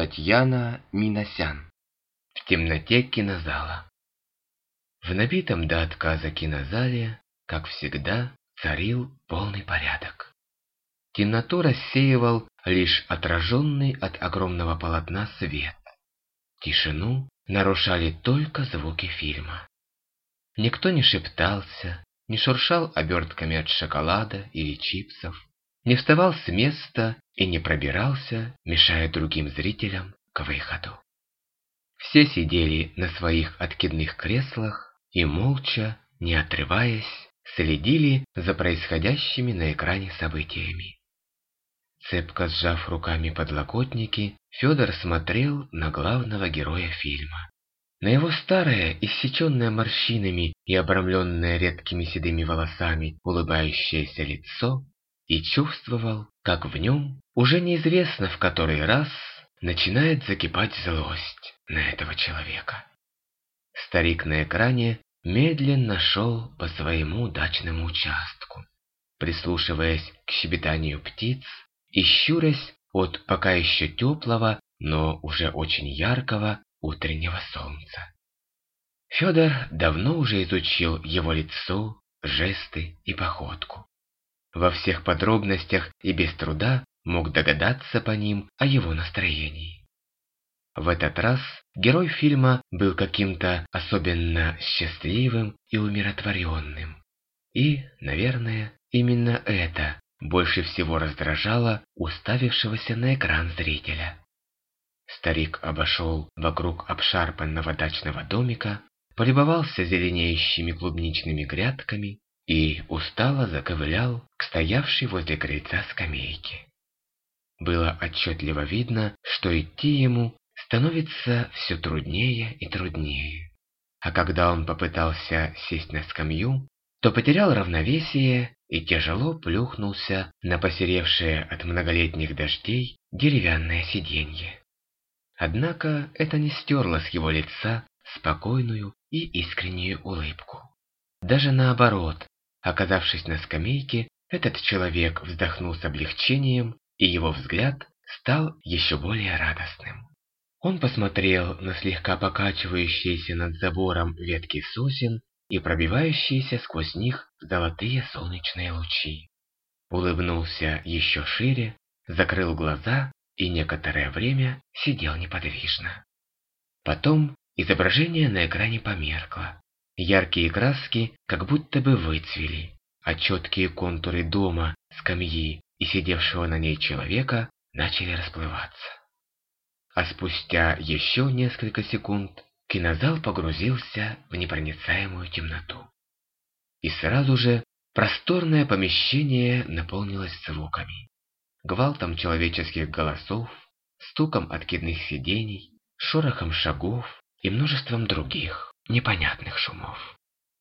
Татьяна Минасян. В темноте кинозала. В набитом до отказа кинозале, как всегда, царил полный порядок. Темноту рассеивал лишь отраженный от огромного полотна свет. Тишину нарушали только звуки фильма. Никто не шептался, не шуршал обертками от шоколада или чипсов, не вставал с места и не пробирался, мешая другим зрителям к выходу. Все сидели на своих откидных креслах и молча, не отрываясь, следили за происходящими на экране событиями. Цепко сжав руками подлокотники, Федор смотрел на главного героя фильма. На его старое, иссеченное морщинами и обрамленное редкими седыми волосами улыбающееся лицо, и чувствовал, как в нем, уже неизвестно в который раз, начинает закипать злость на этого человека. Старик на экране медленно шел по своему дачному участку, прислушиваясь к щебетанию птиц и щурясь от пока еще теплого, но уже очень яркого утреннего солнца. Федор давно уже изучил его лицо, жесты и походку. Во всех подробностях и без труда мог догадаться по ним о его настроении. В этот раз герой фильма был каким-то особенно счастливым и умиротворенным. И, наверное, именно это больше всего раздражало уставившегося на экран зрителя. Старик обошел вокруг обшарпанного дачного домика, полюбовался зеленеющими клубничными грядками и устало заковылял к стоявшей возле крыльца скамейке. Было отчетливо видно, что идти ему становится все труднее и труднее. А когда он попытался сесть на скамью, то потерял равновесие и тяжело плюхнулся на посеревшее от многолетних дождей деревянное сиденье. Однако это не стерло с его лица спокойную и искреннюю улыбку. Даже наоборот, оказавшись на скамейке, этот человек вздохнул с облегчением, и его взгляд стал еще более радостным. Он посмотрел на слегка покачивающиеся над забором ветки сосен и пробивающиеся сквозь них золотые солнечные лучи. Улыбнулся еще шире, закрыл глаза и некоторое время сидел неподвижно. Потом изображение на экране померкло. Яркие краски как будто бы выцвели, а четкие контуры дома, скамьи и сидевшего на ней человека начали расплываться. А спустя еще несколько секунд кинозал погрузился в непроницаемую темноту. И сразу же просторное помещение наполнилось звуками. Гвалтом человеческих голосов, стуком откидных сидений, шорохом шагов и множеством других непонятных шумов.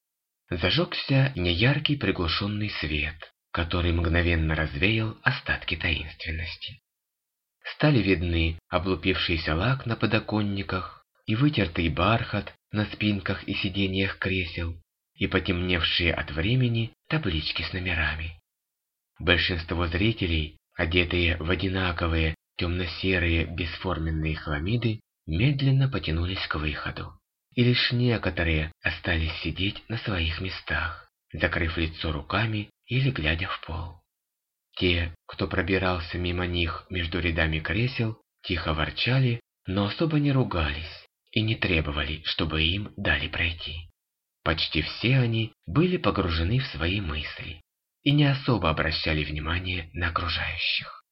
Зажегся неяркий приглушенный свет, который мгновенно развеял остатки таинственности. Стали видны облупившийся лак на подоконниках и вытертый бархат на спинках и сиденьях кресел, и потемневшие от времени таблички с номерами. Большинство зрителей, одетые в одинаковые темно-серые бесформенные хламиды, медленно потянулись к выходу, и лишь некоторые остались сидеть на своих местах, закрыв лицо руками или глядя в пол. Те, кто пробирался мимо них между рядами кресел, тихо ворчали, но особо не ругались и не требовали, чтобы им дали пройти. Почти все они были погружены в свои мысли и не особо обращали внимание на окружающих.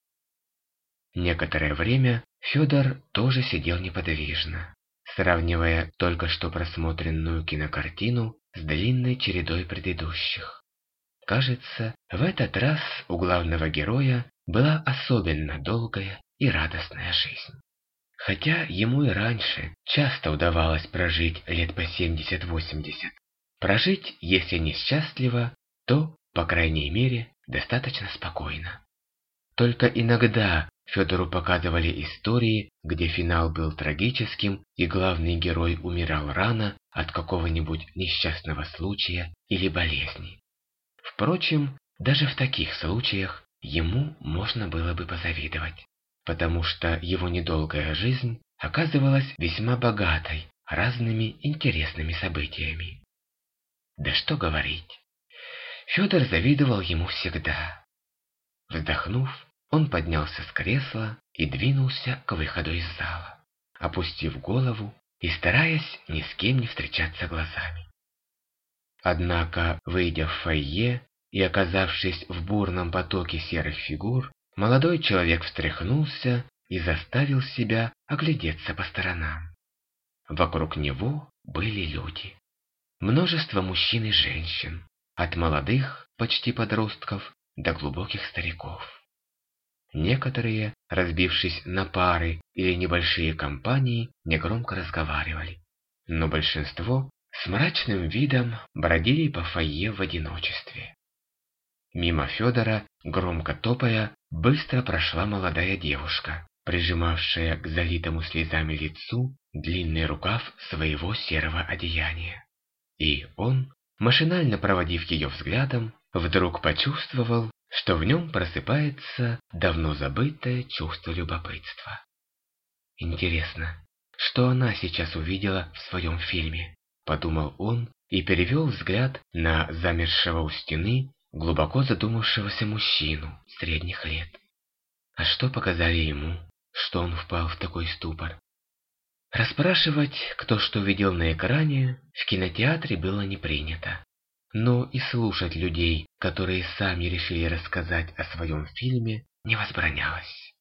Некоторое время Федор тоже сидел неподвижно, сравнивая только что просмотренную кинокартину с длинной чередой предыдущих. Кажется, в этот раз у главного героя была особенно долгая и радостная жизнь. Хотя ему и раньше часто удавалось прожить лет по 70-80. Прожить, если не счастливо, то, по крайней мере, достаточно спокойно. Только иногда Федору показывали истории, где финал был трагическим и главный герой умирал рано от какого-нибудь несчастного случая или болезни. Впрочем, даже в таких случаях ему можно было бы позавидовать, потому что его недолгая жизнь оказывалась весьма богатой разными интересными событиями. Да что говорить, Федор завидовал ему всегда. Вздохнув, он поднялся с кресла и двинулся к выходу из зала, опустив голову и стараясь ни с кем не встречаться глазами. Однако, выйдя в фойе и оказавшись в бурном потоке серых фигур, молодой человек встряхнулся и заставил себя оглядеться по сторонам. Вокруг него были люди. Множество мужчин и женщин, от молодых, почти подростков, до глубоких стариков. Некоторые, разбившись на пары или небольшие компании, негромко разговаривали, но большинство с мрачным видом бродили по фойе в одиночестве. Мимо Федора, громко топая, быстро прошла молодая девушка, прижимавшая к залитому слезами лицу длинный рукав своего серого одеяния. И он, машинально проводив ее взглядом, вдруг почувствовал, что в нем просыпается давно забытое чувство любопытства. Интересно, что она сейчас увидела в своем фильме, подумал он и перевел взгляд на замершего у стены глубоко задумавшегося мужчину средних лет. А что показали ему, что он впал в такой ступор? Расспрашивать, кто что видел на экране, в кинотеатре было не принято. Но и слушать людей, которые сами решили рассказать о своем фильме, не возбранялось.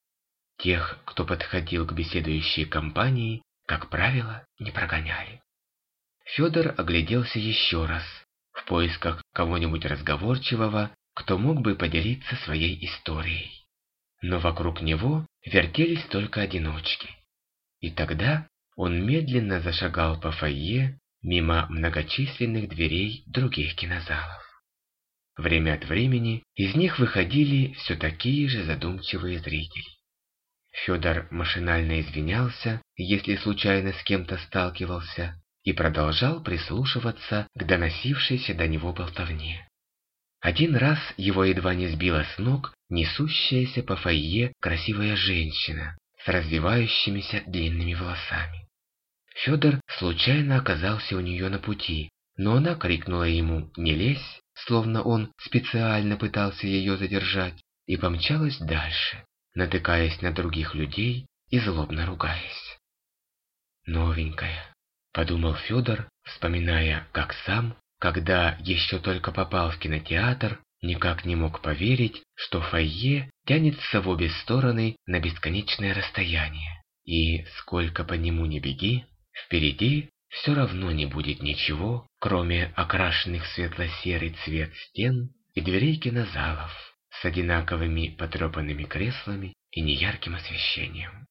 Тех, кто подходил к беседующей компании, как правило, не прогоняли. Федор огляделся еще раз, в поисках кого-нибудь разговорчивого, кто мог бы поделиться своей историей. Но вокруг него вертелись только одиночки. И тогда он медленно зашагал по фойе мимо многочисленных дверей других кинозалов. Время от времени из них выходили все такие же задумчивые зрители. Федор машинально извинялся, если случайно с кем-то сталкивался, и продолжал прислушиваться к доносившейся до него болтовне. Один раз его едва не сбила с ног несущаяся по фойе красивая женщина с развивающимися длинными волосами. Федор случайно оказался у нее на пути, но она крикнула ему «Не лезь», словно он специально пытался ее задержать, и помчалась дальше, натыкаясь на других людей и злобно ругаясь. «Новенькая», — подумал Федор, вспоминая, как сам, когда еще только попал в кинотеатр, никак не мог поверить, что фойе тянется в обе стороны на бесконечное расстояние, и сколько по нему ни беги, впереди все равно не будет ничего, кроме окрашенных в светло-серый цвет стен и дверей кинозалов с одинаковыми потрепанными креслами и неярким освещением.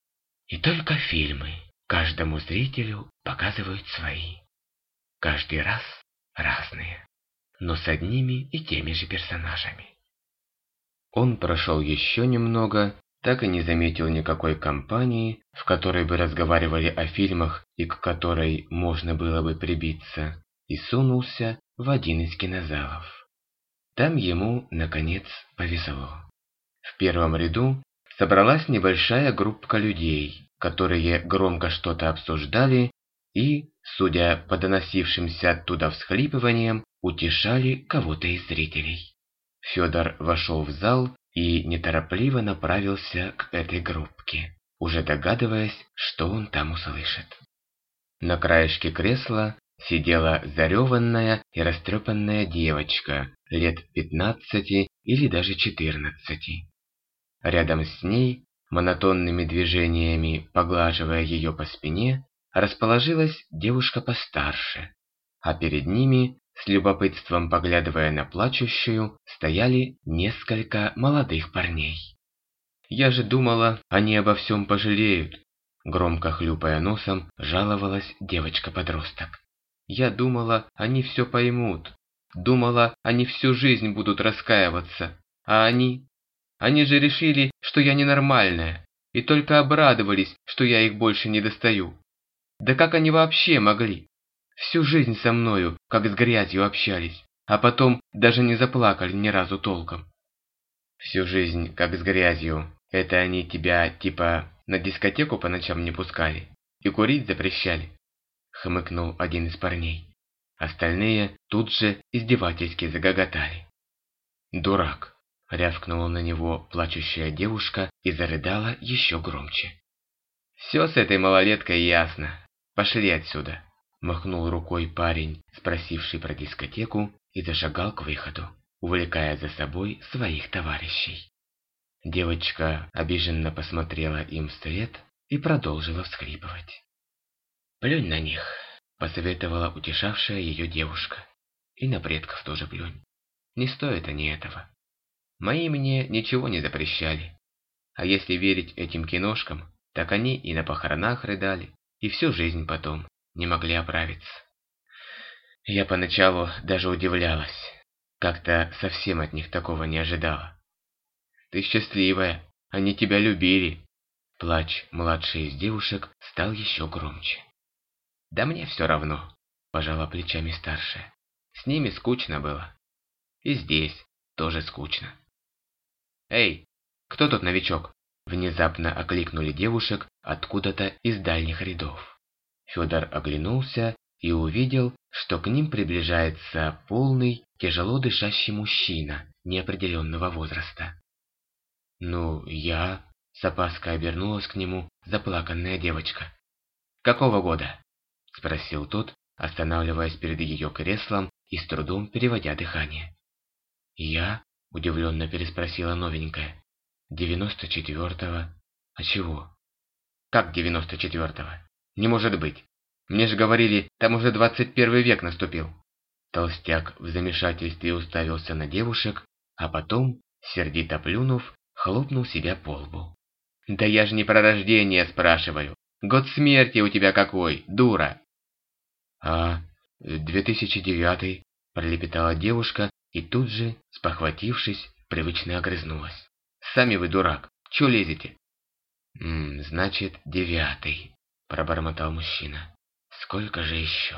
И только фильмы каждому зрителю показывают свои. Каждый раз разные, но с одними и теми же персонажами. Он прошел еще немного, так и не заметил никакой компании, в которой бы разговаривали о фильмах и к которой можно было бы прибиться, и сунулся в один из кинозалов. Там ему, наконец, повезло. В первом ряду собралась небольшая группка людей, которые громко что-то обсуждали и, судя по доносившимся оттуда всхлипываниям, утешали кого-то из зрителей. Федор вошел в зал и неторопливо направился к этой группке, уже догадываясь, что он там услышит. На краешке кресла сидела зареванная и растрепанная девочка лет 15 или даже 14. Рядом с ней, монотонными движениями поглаживая ее по спине, расположилась девушка постарше, а перед ними, с любопытством поглядывая на плачущую, стояли несколько молодых парней. «Я же думала, они обо всем пожалеют», — громко хлюпая носом, жаловалась девочка-подросток. «Я думала, они все поймут. Думала, они всю жизнь будут раскаиваться. А они же решили, что я ненормальная, и только обрадовались, что я их больше не достаю. Да как они вообще могли? Всю жизнь со мною, как с грязью, общались, а потом даже не заплакали ни разу толком». «Всю жизнь, как с грязью», Это они тебя, типа, на дискотеку по ночам не пускали и курить запрещали?» — хмыкнул один из парней. Остальные тут же издевательски загоготали. «Дурак!» — рявкнула на него плачущая девушка и зарыдала еще громче. «Все с этой малолеткой ясно. Пошли отсюда!» — махнул рукой парень, спросивший про дискотеку, и зашагал к выходу, увлекая за собой своих товарищей. Девочка обиженно посмотрела им вслед и продолжила всхлипывать. «Плюнь на них!» — посоветовала утешавшая ее девушка. «И на предков тоже плюнь. Не стоят они этого. Мои мне ничего не запрещали. А если верить этим киношкам, так они и на похоронах рыдали, и всю жизнь потом не могли оправиться. Я поначалу даже удивлялась, как-то совсем от них такого не ожидала. Ты счастливая, они тебя любили». Плач младшей из девушек стал еще громче. «Да мне все равно», – пожала плечами старшая. «С ними скучно было. И здесь тоже скучно». «Эй, кто тут новичок?» – внезапно окликнули девушек откуда-то из дальних рядов. Федор оглянулся и увидел, что к ним приближается полный, тяжело дышащий мужчина неопределенного возраста. «Ну, я...» – с опаской обернулась к нему заплаканная девочка. «Какого года?» – спросил тот, останавливаясь перед ее креслом и с трудом переводя дыхание. «Я?» – удивленно переспросила новенькая. «94-го. А чего?» «Как 94-го? Не может быть. Мне же говорили, там уже 21 век наступил». Толстяк в замешательстве уставился на девушек, а потом, сердито плюнув, хлопнул себя по лбу. «Да я же не про рождение спрашиваю. Год смерти у тебя какой, дура?» «А, 2009-й», – пролепетала девушка и тут же, спохватившись, привычно огрызнулась. «Сами вы дурак, чё лезете?» «Значит, 9-й», – пробормотал мужчина. «Сколько же еще?»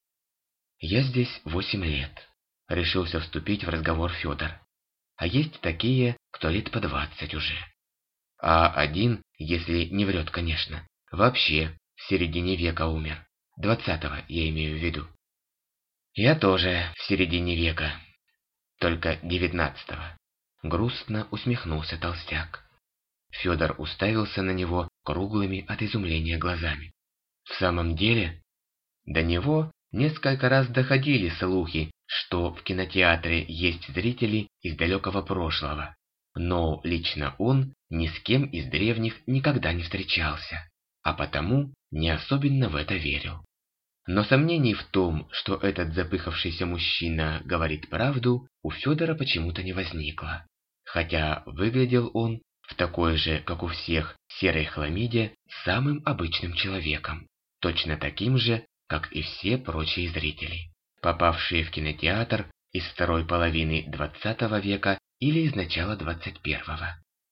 «Я здесь 8 лет», – решился вступить в разговор Федор. «А есть такие, кто лет по 20 уже. А один, если не врет, конечно, вообще в середине века умер. 20-го я имею в виду». «Я тоже в середине века, только 19-го», – грустно усмехнулся толстяк. Федор уставился на него круглыми от изумления глазами. В самом деле, до него несколько раз доходили слухи, что в кинотеатре есть зрители из далекого прошлого, но лично он ни с кем из древних никогда не встречался, а потому не особенно в это верил. Но сомнений в том, что этот запыхавшийся мужчина говорит правду, у Федора почему-то не возникло, хотя выглядел он в такой же, как у всех, серой хламиде самым обычным человеком, точно таким же, как и все прочие зрители, попавшие в кинотеатр из второй половины 20 века или из начала 21-го.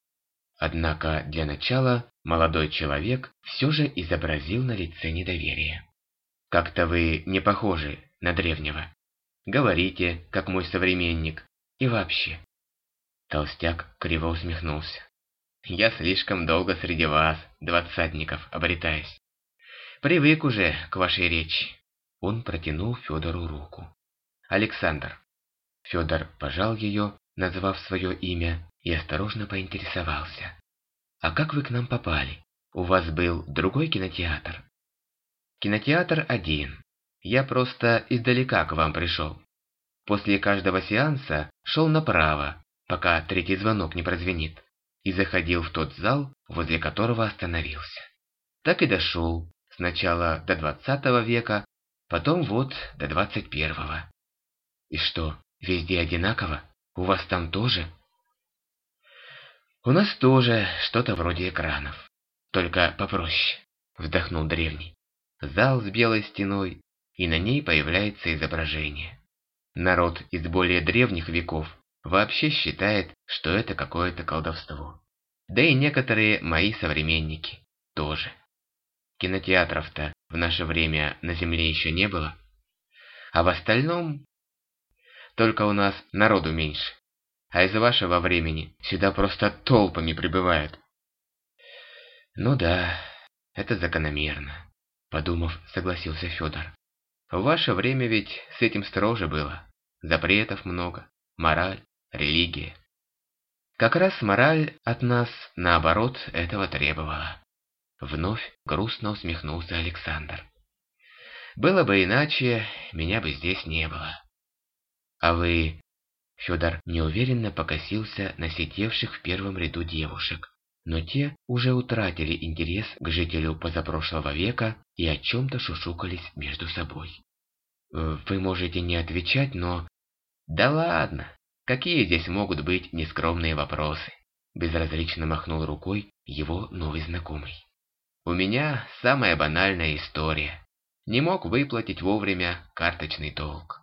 Однако для начала молодой человек все же изобразил на лице недоверие. «Как-то вы не похожи на древнего. Говорите, как мой современник, и вообще». Толстяк криво усмехнулся. «Я слишком долго среди вас, двадцатников, обретаюсь. Привык уже к вашей речи». Он протянул Федору руку. «Александр». Федор пожал ее, назвав свое имя, и осторожно поинтересовался. «А как вы к нам попали? У вас был другой кинотеатр?» «Кинотеатр один. Я просто издалека к вам пришел. После каждого сеанса шел направо, пока третий звонок не прозвенит, и заходил в тот зал, возле которого остановился. Так и дошел сначала до 20 века, потом вот до 21-го. И что, везде одинаково? У вас там тоже?» «У нас тоже что-то вроде экранов, только попроще», — вздохнул древний. «Зал с белой стеной, и на ней появляется изображение. Народ из более древних веков вообще считает, что это какое-то колдовство. Да и некоторые мои современники тоже. Кинотеатров-то в наше время на Земле еще не было. А в остальном... Только у нас народу меньше. А из вашего времени сюда просто толпами прибывают. Ну да, это закономерно, подумав, согласился Федор. В ваше время ведь с этим строже было. Запретов много, мораль, религия. Как раз мораль от нас, наоборот, этого требовала. Вновь грустно усмехнулся Александр. Было бы иначе, меня бы здесь не было. А вы... Федор неуверенно покосился на сидевших в первом ряду девушек, но те уже утратили интерес к жителю позапрошлого века и о чем-то шушукались между собой. Вы можете не отвечать, но... Да ладно, какие здесь могут быть нескромные вопросы? Безразлично махнул рукой его новый знакомый. У меня самая банальная история. Не мог выплатить вовремя карточный долг.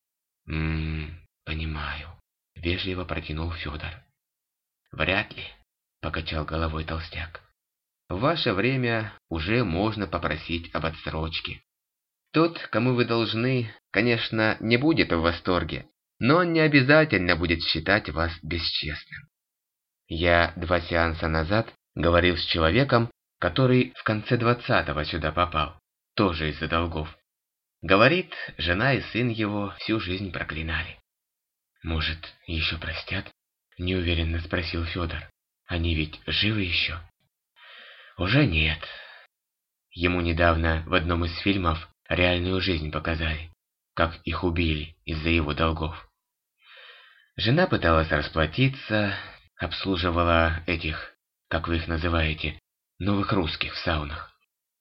Понимаю, вежливо протянул Федор. Вряд ли, покачал головой толстяк. В ваше время уже можно попросить об отсрочке. Тот, кому вы должны, конечно, не будет в восторге, но он не обязательно будет считать вас бесчестным. Я 2 сеанса назад говорил с человеком, который в конце 20-го сюда попал, тоже из-за долгов. Говорит, жена и сын его всю жизнь проклинали. Может, еще простят? Неуверенно спросил Федор. Они ведь живы еще? Уже нет. Ему недавно в одном из фильмов реальную жизнь показали, как их убили из-за его долгов. Жена пыталась расплатиться, обслуживала этих, как вы их называете, новых русских в саунах.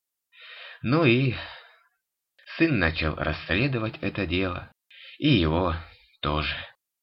Ну и сын начал расследовать это дело, и его тоже.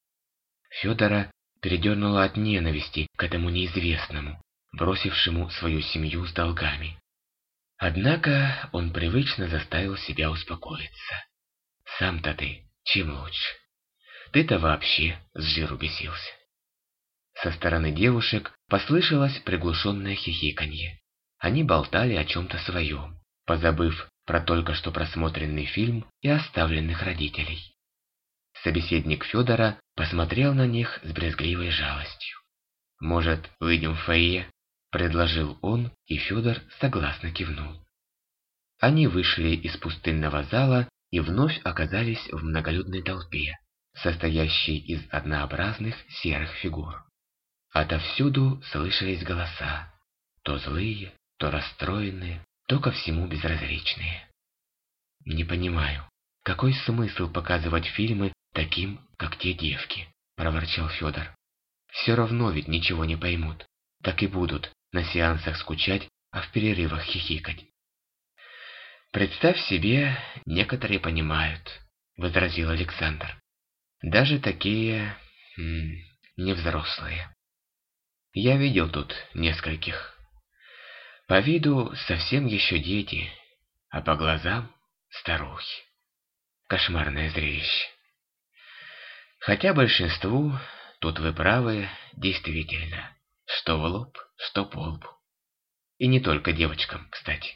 Федора передернуло от ненависти к этому неизвестному, бросившему свою семью с долгами. Однако он привычно заставил себя успокоиться. Сам-то ты чем лучше? Ты-то вообще с жиру бесился. Со стороны девушек послышалось приглушенное хихиканье. Они болтали о чем-то своем, позабыв про только что просмотренный фильм и оставленных родителей. Собеседник Федора посмотрел на них с брезгливой жалостью. «Может, выйдем в фойе?» – предложил он, и Федор согласно кивнул. Они вышли из пустынного зала и вновь оказались в многолюдной толпе, состоящей из однообразных серых фигур. Отовсюду слышались голоса, то злые, то расстроенные, то ко всему безразличные. «Не понимаю, какой смысл показывать фильмы таким, как те девки?» – проворчал Федор. «Все равно ведь ничего не поймут, так и будут на сеансах скучать, а в перерывах хихикать». «Представь себе, некоторые понимают», – возразил Александр. «Даже такие... невзрослые. Я видел тут нескольких. По виду совсем еще дети, а по глазам старухи. Кошмарное зрелище. Хотя большинству, тут вы правы, действительно, что в лоб, что по лбу. И не только девочкам, кстати».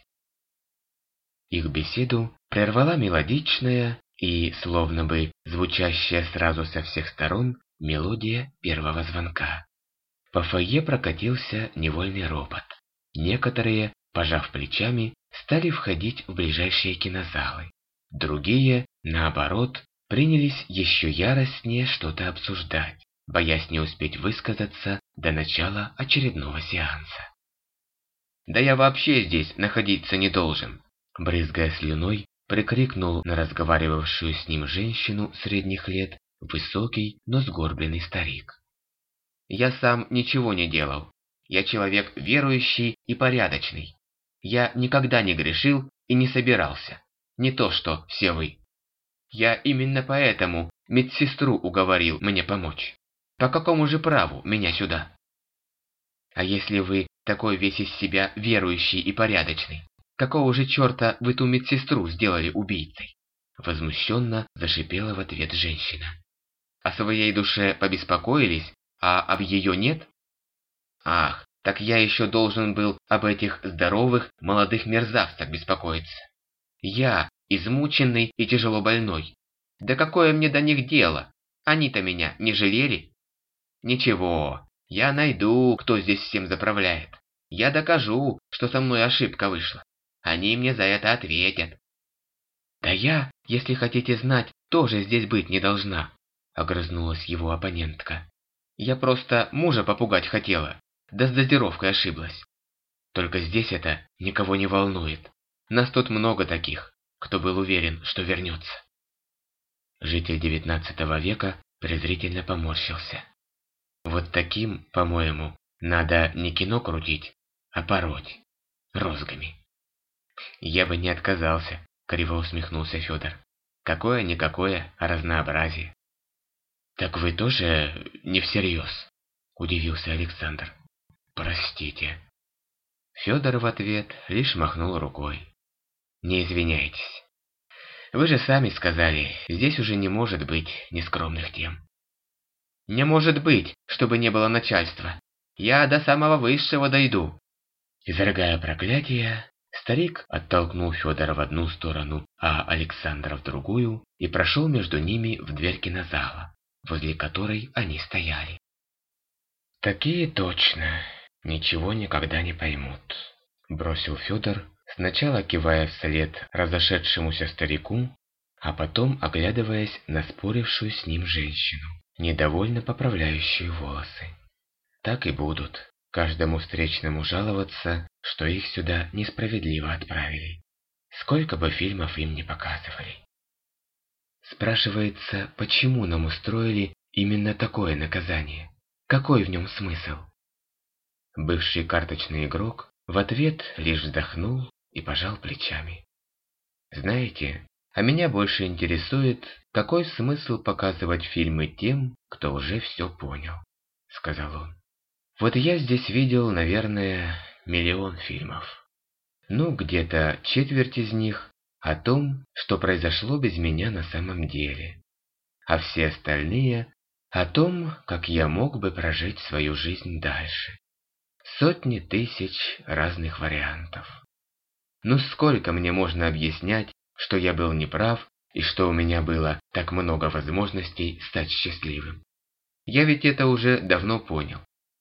Их беседу прервала мелодичная и, словно бы звучащая сразу со всех сторон, мелодия первого звонка. По фойе прокатился невольный ропот. Некоторые, пожав плечами, стали входить в ближайшие кинозалы. Другие, наоборот, принялись еще яростнее что-то обсуждать, боясь не успеть высказаться до начала очередного сеанса. «Да я вообще здесь находиться не должен!» Брызгая слюной, прикрикнул на разговаривавшую с ним женщину средних лет высокий, но сгорбленный старик. «Я сам ничего не делал. Я человек верующий и порядочный. Я никогда не грешил и не собирался. Не то что все вы. Я именно поэтому медсестру уговорил мне помочь. По какому же праву меня сюда? А если вы такой весь из себя верующий и порядочный, какого же черта вы ту медсестру сделали убийцей?» Возмущенно зашипела в ответ женщина. «О своей душе побеспокоились, а об ее нет? Ах, так я еще должен был об этих здоровых молодых мерзавцах беспокоиться. Я, измученный и тяжело больной. Да какое мне до них дело? Они-то меня не жалели? Ничего, я найду, кто здесь всем заправляет. Я докажу, что со мной ошибка вышла. Они мне за это ответят. Да я, если хотите знать, тоже здесь быть не должна, огрызнулась его оппонентка. Я просто мужа попугать хотела, да с дозировкой ошиблась. Только здесь это никого не волнует. Нас тут много таких, кто был уверен, что вернется. Житель XIX века презрительно поморщился. Вот таким, по-моему, надо не кино крутить, а пороть розгами. Я бы не отказался, криво усмехнулся Федор. Какое-никакое разнообразие. Так вы тоже не всерьез? Удивился Александр. Простите. Федор в ответ лишь махнул рукой. Не извиняйтесь. Вы же сами сказали, здесь уже не может быть нескромных тем. Не может быть, чтобы не было начальства. Я до самого высшего дойду. Изрыгая проклятие, старик оттолкнул Федора в одну сторону, а Александра в другую, и прошел между ними в дверь кинозала, возле которой они стояли. Такие точно ничего никогда не поймут, бросил Федор, сначала кивая вслед разошедшемуся старику, а потом оглядываясь на спорившую с ним женщину, недовольно поправляющую волосы. Так и будут каждому встречному жаловаться, что их сюда несправедливо отправили. Сколько бы фильмов им не показывали. Спрашивается, почему нам устроили именно такое наказание? Какой в нем смысл? Бывший карточный игрок в ответ лишь вздохнул и пожал плечами. Знаете, а меня больше интересует, какой смысл показывать фильмы тем, кто уже все понял, сказал он. Вот я здесь видел, наверное, 1 000 000 фильмов. Ну, где-то четверть из них о том, что произошло без меня на самом деле. А все остальные о том, как я мог бы прожить свою жизнь дальше. Сотни тысяч разных вариантов. Ну сколько мне можно объяснять, что я был неправ и что у меня было так много возможностей стать счастливым? Я ведь это уже давно понял.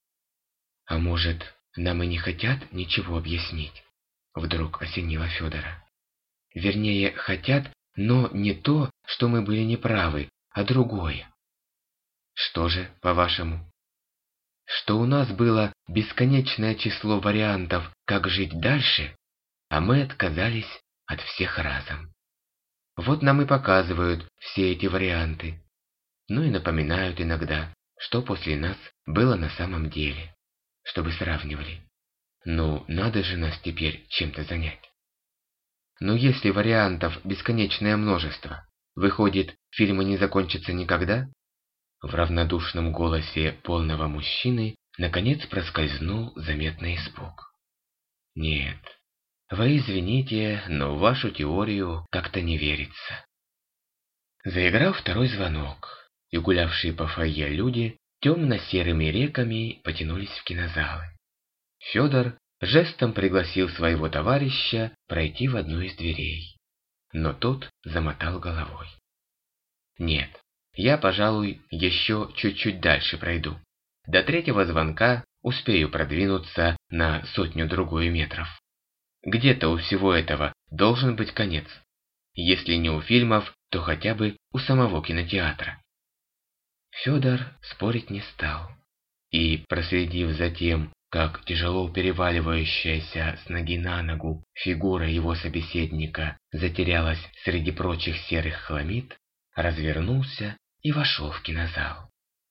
А может, нам и не хотят ничего объяснить? Вдруг осенило Федора. Вернее, хотят, но не то, что мы были неправы, а другое. Что же, по-вашему? Что у нас было бесконечное число вариантов, как жить дальше, а мы отказались от всех разом. Вот нам и показывают все эти варианты. Ну и напоминают иногда, что после нас было на самом деле, чтобы сравнивали. Ну, надо же нас теперь чем-то занять. Но если вариантов бесконечное множество, выходит, фильмы не закончатся никогда? В равнодушном голосе полного мужчины наконец проскользнул заметный испуг. Нет, вы извините, но в вашу теорию как-то не верится. Заиграл второй звонок, и гулявшие по фойе люди темно-серыми реками потянулись в кинозалы. Федор жестом пригласил своего товарища пройти в одну из дверей, но тот замотал головой. Нет, я, пожалуй, еще чуть-чуть дальше пройду. До третьего звонка успею продвинуться на 100-другую метров. Где-то у всего этого должен быть конец. Если не у фильмов, то хотя бы у самого кинотеатра. Федор спорить не стал. И, проследив за тем, как тяжело переваливающаяся с ноги на ногу фигура его собеседника затерялась среди прочих серых хламид, развернулся и вошел в кинозал.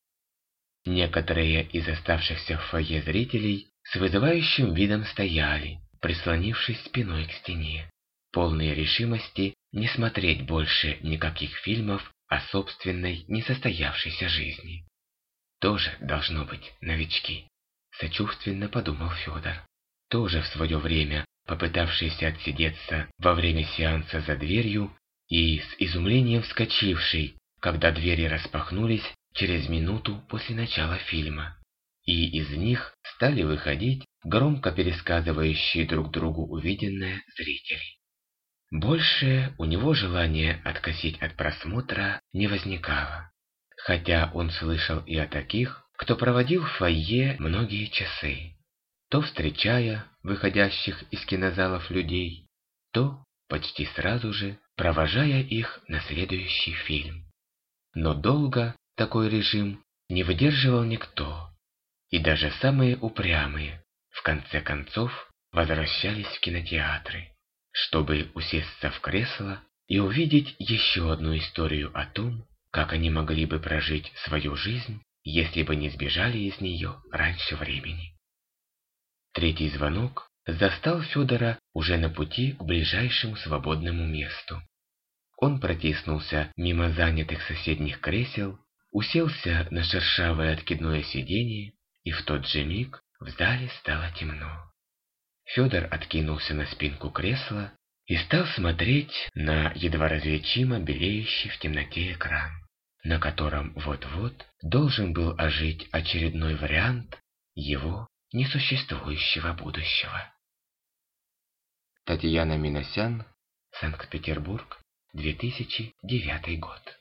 Некоторые из оставшихся в фойе зрителей с вызывающим видом стояли, прислонившись спиной к стене, полные решимости не смотреть больше никаких фильмов о собственной несостоявшейся жизни. Тоже должно быть новички, сочувственно подумал Федор, тоже в свое время попытавшийся отсидеться во время сеанса за дверью и с изумлением вскочивший, когда двери распахнулись через минуту после начала фильма, и из них стали выходить громко пересказывающие друг другу увиденное зрители. Больше у него желания откосить от просмотра не возникало, хотя он слышал и о таких, кто проводил в фойе многие часы. то встречая выходящих из кинозалов людей, то почти сразу же провожая их на следующий фильм. Но долго такой режим не выдерживал никто, и даже самые упрямые в конце концов возвращались в кинотеатры, чтобы усесться в кресло и увидеть еще одну историю о том, как они могли бы прожить свою жизнь, если бы не сбежали из нее раньше времени. Третий звонок застал Федора уже на пути к ближайшему свободному месту. Он протиснулся мимо занятых соседних кресел, уселся на шершавое откидное сиденье, и в тот же миг в зале стало темно. Федор откинулся на спинку кресла и стал смотреть на едва различимо белеющий в темноте экран, на котором вот-вот должен был ожить очередной вариант его несуществующего будущего. Татьяна Минасян, Санкт-Петербург, 2009 год.